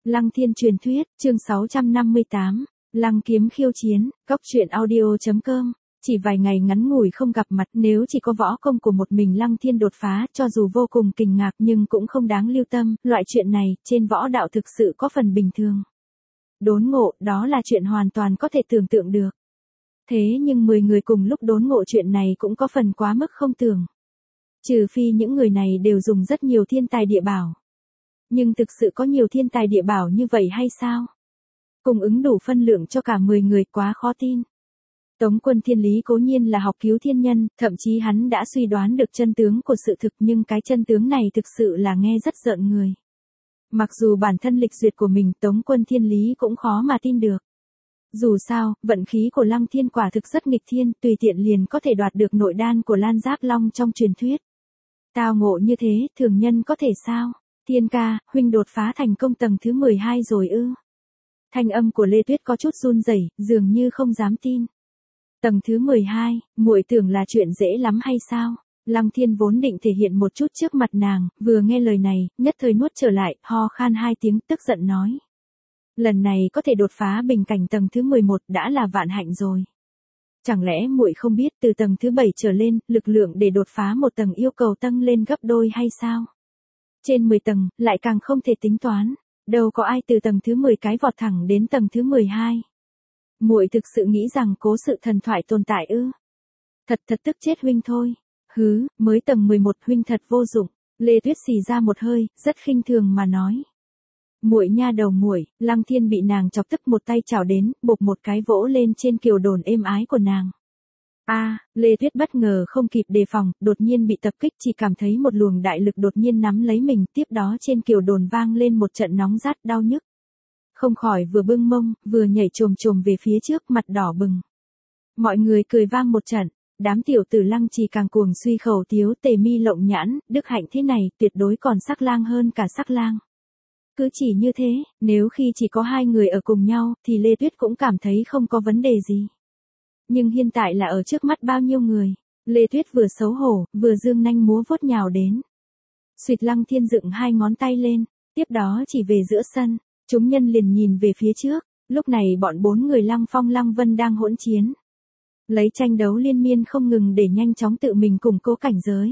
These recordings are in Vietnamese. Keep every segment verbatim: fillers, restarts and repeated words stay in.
Lăng Thiên truyền thuyết, chương sáu trăm năm mươi tám, Lăng Kiếm khiêu chiến, góc truyện audio chấm com. Chỉ vài ngày ngắn ngủi không gặp mặt, nếu chỉ có võ công của một mình Lăng Thiên đột phá, cho dù vô cùng kinh ngạc nhưng cũng không đáng lưu tâm, loại chuyện này, trên võ đạo thực sự có phần bình thường. Đốn ngộ, đó là chuyện hoàn toàn có thể tưởng tượng được. Thế nhưng mười người cùng lúc đốn ngộ chuyện này cũng có phần quá mức không tưởng. Trừ phi những người này đều dùng rất nhiều thiên tài địa bảo. Nhưng thực sự có nhiều thiên tài địa bảo như vậy hay sao? Cung ứng đủ phân lượng cho cả mười người quá khó tin. Tống Quân Thiên Lý cố nhiên là học cứu thiên nhân, thậm chí hắn đã suy đoán được chân tướng của sự thực, nhưng cái chân tướng này thực sự là nghe rất rợn người. Mặc dù bản thân lịch duyệt của mình Tống Quân Thiên Lý cũng khó mà tin được. Dù sao, vận khí của Lăng Thiên quả thực rất nghịch thiên, tùy tiện liền có thể đoạt được nội đan của Lan Giáp Long trong truyền thuyết. Tao ngộ như thế, thường nhân có thể sao? Thiên ca, huynh đột phá thành công tầng thứ mười hai rồi ư? Thanh âm của Lê Tuyết có chút run rẩy, dường như không dám tin. Tầng thứ mười hai, muội tưởng là chuyện dễ lắm hay sao? Lăng Thiên vốn định thể hiện một chút trước mặt nàng, vừa nghe lời này, nhất thời nuốt trở lại, ho khan hai tiếng, tức giận nói. Lần này có thể đột phá bình cảnh tầng thứ mười một đã là vạn hạnh rồi. Chẳng lẽ muội không biết từ tầng thứ bảy trở lên, lực lượng để đột phá một tầng yêu cầu tăng lên gấp đôi hay sao? Trên mười tầng, lại càng không thể tính toán. Đâu có ai từ tầng thứ mười cái vọt thẳng đến tầng thứ mười hai. Muội thực sự nghĩ rằng cố sự thần thoại tồn tại ư? Thật thật tức chết huynh thôi. Hứ, mới tầng mười một huynh thật vô dụng. Lê Tuyết xì ra một hơi, rất khinh thường mà nói. Muội nha đầu muội, Lăng Thiên bị nàng chọc tức một tay chảo đến, bộp một cái vỗ lên trên kiều đồn êm ái của nàng. A, à, Lê Tuyết bất ngờ không kịp đề phòng, đột nhiên bị tập kích, chỉ cảm thấy một luồng đại lực đột nhiên nắm lấy mình, tiếp đó trên kiều đồn vang lên một trận nóng rát đau nhức. Không khỏi vừa bưng mông, vừa nhảy chồm chồm về phía trước, mặt đỏ bừng. Mọi người cười vang một trận, đám tiểu tử Lăng Trì càng cuồng suy khẩu tiếu, tề mi lộng nhãn, đức hạnh thế này, tuyệt đối còn sắc lang hơn cả sắc lang. Cứ chỉ như thế, nếu khi chỉ có hai người ở cùng nhau, thì Lê Tuyết cũng cảm thấy không có vấn đề gì. Nhưng hiện tại là ở trước mắt bao nhiêu người, Lê Tuyết vừa xấu hổ, vừa dương nanh múa vuốt nhào đến. Xuyệt Lăng Thiên dựng hai ngón tay lên, tiếp đó chỉ về giữa sân, chúng nhân liền nhìn về phía trước, lúc này bọn bốn người Lăng Phong Lăng Vân đang hỗn chiến. Lấy tranh đấu liên miên không ngừng để nhanh chóng tự mình củng cố cảnh giới.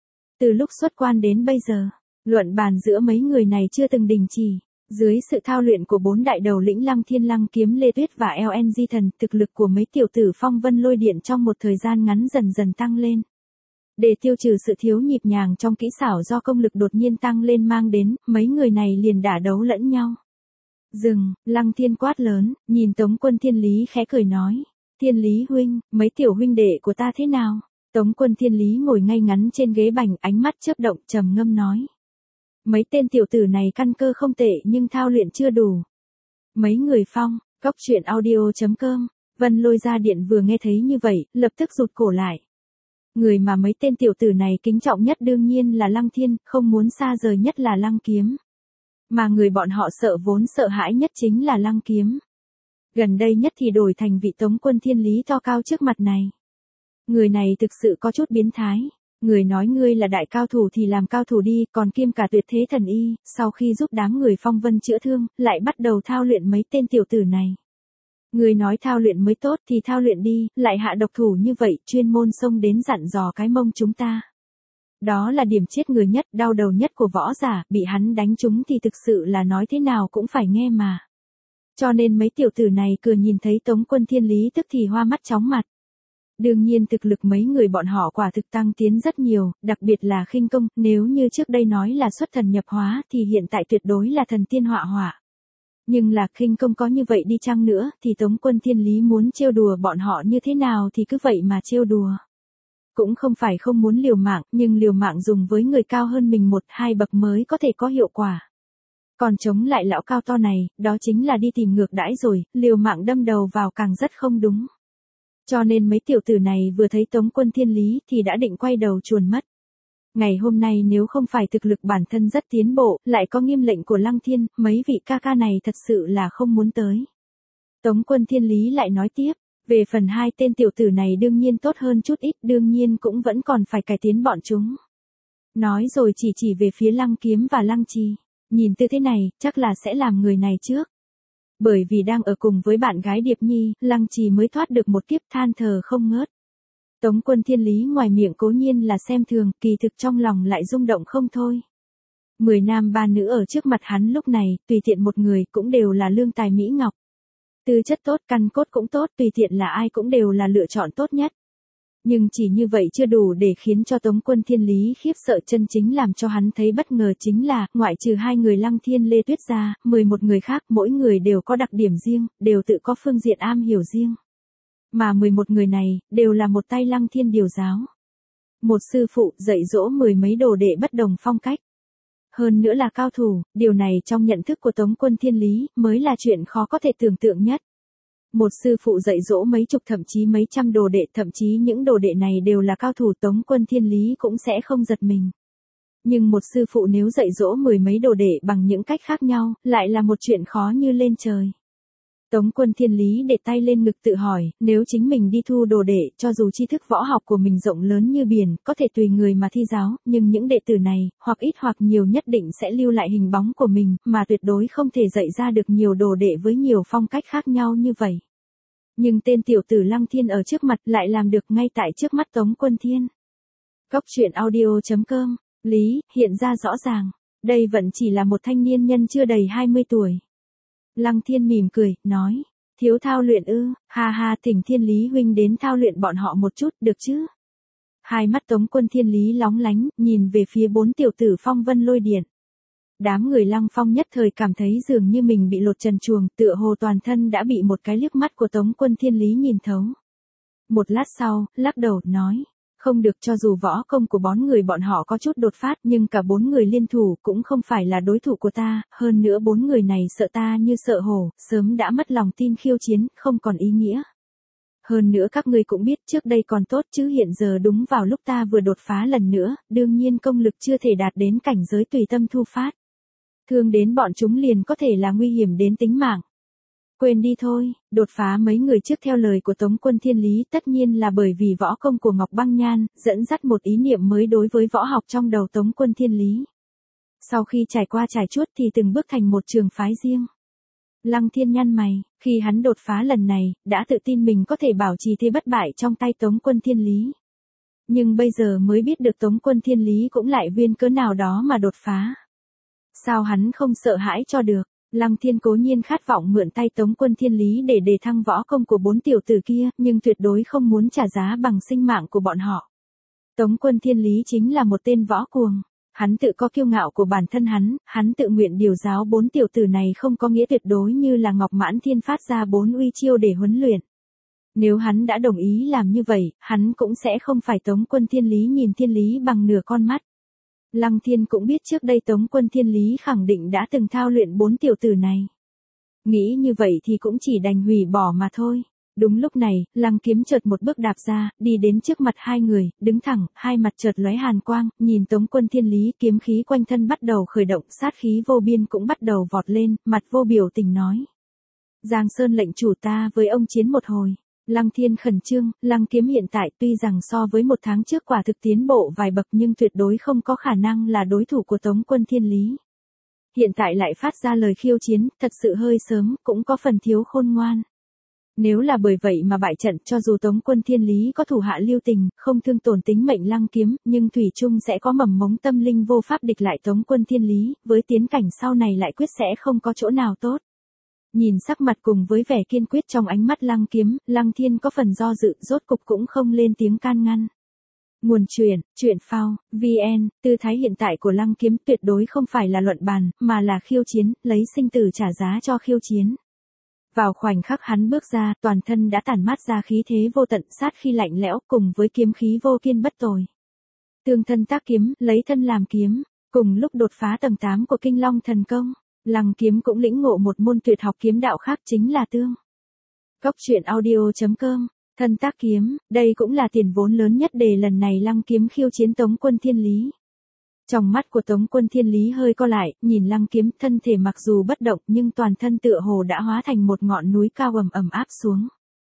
Từ lúc xuất quan đến bây giờ, luận bàn giữa mấy người này chưa từng đình chỉ. Dưới sự thao luyện của bốn đại đầu lĩnh Lăng Thiên Lăng Kiếm Lê Tuyết và lờ en giê Thần, thực lực của mấy tiểu tử Phong Vân Lôi Điện trong một thời gian ngắn dần dần tăng lên. Để tiêu trừ sự thiếu nhịp nhàng trong kỹ xảo do công lực đột nhiên tăng lên mang đến, mấy người này liền đả đấu lẫn nhau. Dừng, Lăng Thiên quát lớn, nhìn Tống Quân Thiên Lý khẽ cười nói. Thiên Lý huynh, mấy tiểu huynh đệ của ta thế nào? Tống Quân Thiên Lý ngồi ngay ngắn trên ghế bành, ánh mắt chớp động, trầm ngâm nói. Mấy tên tiểu tử này căn cơ không tệ nhưng thao luyện chưa đủ. Mấy người Phong, góc truyện audio chấm com, Vân Lôi ra điện vừa nghe thấy như vậy, lập tức rụt cổ lại. Người mà mấy tên tiểu tử này kính trọng nhất đương nhiên là Lăng Thiên, không muốn xa rời nhất là Lăng Kiếm. Mà người bọn họ sợ vốn sợ hãi nhất chính là Lăng Kiếm. Gần đây nhất thì đổi thành vị Tống Quân Thiên Lý to cao trước mặt này. Người này thực sự có chút biến thái. Người nói ngươi là đại cao thủ thì làm cao thủ đi, còn kiêm cả tuyệt thế thần y, sau khi giúp đám người Phong Vân chữa thương, lại bắt đầu thao luyện mấy tên tiểu tử này. Người nói thao luyện mới tốt thì thao luyện đi, lại hạ độc thủ như vậy, chuyên môn xông đến dặn dò cái mông chúng ta. Đó là điểm chết người nhất, đau đầu nhất của võ giả, bị hắn đánh trúng thì thực sự là nói thế nào cũng phải nghe mà. Cho nên mấy tiểu tử này cứ nhìn thấy Tống Quân Thiên Lý tức thì hoa mắt chóng mặt. Đương nhiên thực lực mấy người bọn họ quả thực tăng tiến rất nhiều, đặc biệt là khinh công, nếu như trước đây nói là xuất thần nhập hóa thì hiện tại tuyệt đối là thần tiên họa họa. Nhưng là khinh công có như vậy đi chăng nữa thì Tống Quân Thiên Lý muốn trêu đùa bọn họ như thế nào thì cứ vậy mà trêu đùa. Cũng không phải không muốn liều mạng, nhưng liều mạng dùng với người cao hơn mình một hai bậc mới có thể có hiệu quả. Còn chống lại lão cao to này, đó chính là đi tìm ngược đãi rồi, liều mạng đâm đầu vào càng rất không đúng. Cho nên mấy tiểu tử này vừa thấy Tống Quân Thiên Lý thì đã định quay đầu chuồn mất. Ngày hôm nay nếu không phải thực lực bản thân rất tiến bộ, lại có nghiêm lệnh của Lăng Thiên, mấy vị ca ca này thật sự là không muốn tới. Tống Quân Thiên Lý lại nói tiếp, về phần hai tên tiểu tử này đương nhiên tốt hơn chút ít, đương nhiên cũng vẫn còn phải cải tiến bọn chúng. Nói rồi chỉ chỉ về phía Lăng Kiếm và Lăng Trì. Nhìn tư thế này, chắc là sẽ làm người này trước. Bởi vì đang ở cùng với bạn gái Điệp Nhi, Lăng Trì mới thoát được một kiếp, than thở không ngớt. Tống Quân Thiên Lý ngoài miệng cố nhiên là xem thường, kỳ thực trong lòng lại rung động không thôi. Mười nam ba nữ ở trước mặt hắn lúc này, tùy tiện một người cũng đều là lương tài mỹ ngọc. Tư chất tốt, căn cốt cũng tốt, tùy tiện là ai cũng đều là lựa chọn tốt nhất. Nhưng chỉ như vậy chưa đủ để khiến cho Tống Quân Thiên Lý khiếp sợ, chân chính làm cho hắn thấy bất ngờ chính là, ngoại trừ hai người Lăng Thiên Lê Tuyết ra, mười một người khác mỗi người đều có đặc điểm riêng, đều tự có phương diện am hiểu riêng. Mà mười một người này, đều là một tay Lăng Thiên điều giáo. Một sư phụ dạy dỗ mười mấy đồ đệ bất đồng phong cách. Hơn nữa là cao thủ, điều này trong nhận thức của Tống Quân Thiên Lý mới là chuyện khó có thể tưởng tượng nhất. Một sư phụ dạy dỗ mấy chục thậm chí mấy trăm đồ đệ, thậm chí những đồ đệ này đều là cao thủ, Tống Quân Thiên Lý cũng sẽ không giật mình. Nhưng một sư phụ nếu dạy dỗ mười mấy đồ đệ bằng những cách khác nhau, lại là một chuyện khó như lên trời. Tống Quân Thiên Lý để tay lên ngực tự hỏi, nếu chính mình đi thu đồ đệ, cho dù tri thức võ học của mình rộng lớn như biển, có thể tùy người mà thi giáo, nhưng những đệ tử này, hoặc ít hoặc nhiều nhất định sẽ lưu lại hình bóng của mình, mà tuyệt đối không thể dạy ra được nhiều đồ đệ với nhiều phong cách khác nhau như vậy. Nhưng tên tiểu tử Lăng Thiên ở trước mặt lại làm được ngay tại trước mắt Tống Quân Thiên. Góc truyện audio chấm com, Lý, hiện ra rõ ràng, đây vẫn chỉ là một thanh niên nhân chưa đầy hai mươi tuổi. Lăng Thiên mỉm cười, nói, thiếu thao luyện ư, ha ha, thỉnh Thiên Lý huynh đến thao luyện bọn họ một chút, được chứ? Hai mắt Tống Quân Thiên Lý lóng lánh, nhìn về phía bốn tiểu tử phong vân lôi điện. Đám người Lăng Phong nhất thời cảm thấy dường như mình bị lột trần truồng, tựa hồ toàn thân đã bị một cái liếc mắt của Tống Quân Thiên Lý nhìn thấu. Một lát sau, lắc đầu, nói, không được, cho dù võ công của bốn người bọn họ có chút đột phát, nhưng cả bốn người liên thủ cũng không phải là đối thủ của ta, hơn nữa bốn người này sợ ta như sợ hổ, sớm đã mất lòng tin khiêu chiến, không còn ý nghĩa. Hơn nữa các ngươi cũng biết trước đây còn tốt chứ hiện giờ đúng vào lúc ta vừa đột phá lần nữa, đương nhiên công lực chưa thể đạt đến cảnh giới tùy tâm thu phát. Thương đến bọn chúng liền có thể là nguy hiểm đến tính mạng. Quên đi thôi, đột phá mấy người trước theo lời của Tống Quân Thiên Lý tất nhiên là bởi vì võ công của Ngọc Băng Nhan, dẫn dắt một ý niệm mới đối với võ học trong đầu Tống Quân Thiên Lý. Sau khi trải qua trải chuốt thì từng bước thành một trường phái riêng. Lăng Thiên nhăn mày, khi hắn đột phá lần này, đã tự tin mình có thể bảo trì thế bất bại trong tay Tống Quân Thiên Lý. Nhưng bây giờ mới biết được Tống Quân Thiên Lý cũng lại viên cớ nào đó mà đột phá. Sao hắn không sợ hãi cho được? Lăng Thiên cố nhiên khát vọng mượn tay Tống Quân Thiên Lý để đề thăng võ công của bốn tiểu tử kia, nhưng tuyệt đối không muốn trả giá bằng sinh mạng của bọn họ. Tống Quân Thiên Lý chính là một tên võ cuồng. Hắn tự có kiêu ngạo của bản thân hắn, hắn tự nguyện điều giáo bốn tiểu tử này không có nghĩa tuyệt đối như là Ngọc Mãn Thiên phát ra bốn uy chiêu để huấn luyện. Nếu hắn đã đồng ý làm như vậy, hắn cũng sẽ không phải Tống Quân Thiên Lý nhìn Thiên Lý bằng nửa con mắt. Lăng Thiên cũng biết trước đây Tống Quân Thiên Lý khẳng định đã từng thao luyện bốn tiểu tử này. Nghĩ như vậy thì cũng chỉ đành hủy bỏ mà thôi. Đúng lúc này, Lăng Kiếm chợt một bước đạp ra, đi đến trước mặt hai người, đứng thẳng, hai mặt chợt lóe hàn quang, nhìn Tống Quân Thiên Lý, kiếm khí quanh thân bắt đầu khởi động, sát khí vô biên cũng bắt đầu vọt lên, mặt vô biểu tình nói. Giang Sơn lệnh chủ, ta với ông chiến một hồi. Lăng Thiên khẩn trương, Lăng Kiếm hiện tại tuy rằng so với một tháng trước quả thực tiến bộ vài bậc nhưng tuyệt đối không có khả năng là đối thủ của Tống Quân Thiên Lý. Hiện tại lại phát ra lời khiêu chiến, thật sự hơi sớm, cũng có phần thiếu khôn ngoan. Nếu là bởi vậy mà bại trận, cho dù Tống Quân Thiên Lý có thủ hạ lưu tình, không thương tổn tính mệnh Lăng Kiếm, nhưng thủy chung sẽ có mầm mống tâm linh vô pháp địch lại Tống Quân Thiên Lý, với tiến cảnh sau này lại quyết sẽ không có chỗ nào tốt. Nhìn sắc mặt cùng với vẻ kiên quyết trong ánh mắt Lăng Kiếm, Lăng Thiên có phần do dự, rốt cục cũng không lên tiếng can ngăn. Nguồn truyện, truyện phao, vn, tư thái hiện tại của Lăng Kiếm tuyệt đối không phải là luận bàn, mà là khiêu chiến, lấy sinh tử trả giá cho khiêu chiến. Vào khoảnh khắc hắn bước ra, toàn thân đã tản mát ra khí thế vô tận, sát khí lạnh lẽo cùng với kiếm khí vô kiên bất tồi. Tương thân tác kiếm, lấy thân làm kiếm, cùng lúc đột phá tầng tám của Kinh Long thần công. Lăng Kiếm cũng lĩnh ngộ một môn tuyệt học kiếm đạo khác chính là tương. Góc truyện audio chấm com, thân tác kiếm, đây cũng là tiền vốn lớn nhất để lần này Lăng Kiếm khiêu chiến Tống Quân Thiên Lý. Trong mắt của Tống Quân Thiên Lý hơi co lại, nhìn Lăng Kiếm, thân thể mặc dù bất động nhưng toàn thân tựa hồ đã hóa thành một ngọn núi cao ầm ầm áp xuống.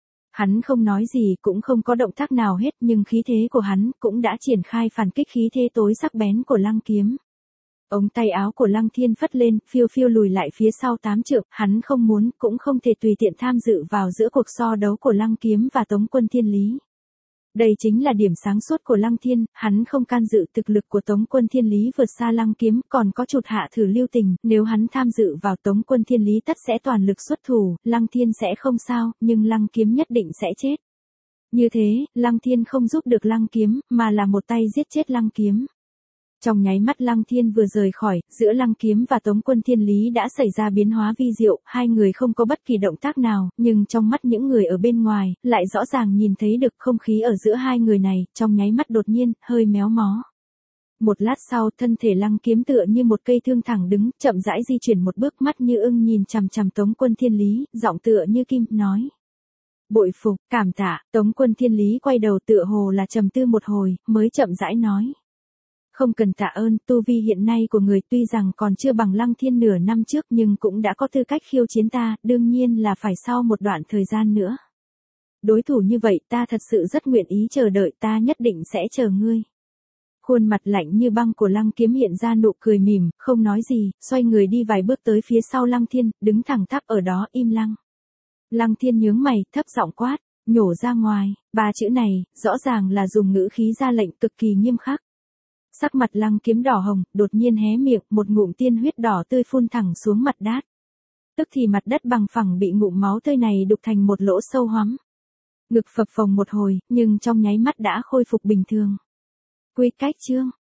Hắn không nói gì cũng không có động tác nào hết nhưng khí thế của hắn cũng đã triển khai phản kích khí thế tối sắc bén của Lăng Kiếm. Ống tay áo của Lăng Thiên phất lên, phiêu phiêu lùi lại phía sau tám trượng, hắn không muốn, cũng không thể tùy tiện tham dự vào giữa cuộc so đấu của Lăng Kiếm và Tống Quân Thiên Lý. Đây chính là điểm sáng suốt của Lăng Thiên, hắn không can dự thực lực của Tống Quân Thiên Lý vượt xa Lăng Kiếm, còn có chụt hạ thử lưu tình, nếu hắn tham dự vào Tống Quân Thiên Lý tất sẽ toàn lực xuất thủ, Lăng Thiên sẽ không sao, nhưng Lăng Kiếm nhất định sẽ chết. Như thế, Lăng Thiên không giúp được Lăng Kiếm, mà là một tay giết chết Lăng Kiếm. Trong nháy mắt Lăng Thiên vừa rời khỏi, giữa Lăng Kiếm và Tống Quân Thiên Lý đã xảy ra biến hóa vi diệu, hai người không có bất kỳ động tác nào, nhưng trong mắt những người ở bên ngoài, lại rõ ràng nhìn thấy được không khí ở giữa hai người này, trong nháy mắt đột nhiên, hơi méo mó. Một lát sau, thân thể Lăng Kiếm tựa như một cây thương thẳng đứng, chậm rãi di chuyển một bước, mắt như ưng nhìn chằm chằm Tống Quân Thiên Lý, giọng tựa như kim, nói. Bội phục, cảm tạ, Tống Quân Thiên Lý quay đầu tựa hồ là trầm tư một hồi, mới chậm rãi nói. Không cần tạ ơn, tu vi hiện nay của người tuy rằng còn chưa bằng Lăng Thiên nửa năm trước nhưng cũng đã có tư cách khiêu chiến ta, đương nhiên là phải sau một đoạn thời gian nữa. Đối thủ như vậy ta thật sự rất nguyện ý chờ đợi, ta nhất định sẽ chờ ngươi. Khuôn mặt lạnh như băng của Lăng Kiếm hiện ra nụ cười mỉm, không nói gì, xoay người đi vài bước tới phía sau Lăng Thiên, đứng thẳng tắp ở đó im lặng. Lăng Thiên nhướng mày, thấp giọng quát, nhổ ra ngoài, ba chữ này, rõ ràng là dùng ngữ khí ra lệnh cực kỳ nghiêm khắc. Sắc mặt Lăng Kiếm đỏ hồng, đột nhiên hé miệng, một ngụm tiên huyết đỏ tươi phun thẳng xuống mặt đất. Tức thì mặt đất bằng phẳng bị ngụm máu tươi này đục thành một lỗ sâu hoắm. Ngực phập phồng một hồi, nhưng trong nháy mắt đã khôi phục bình thường. Quy cách chương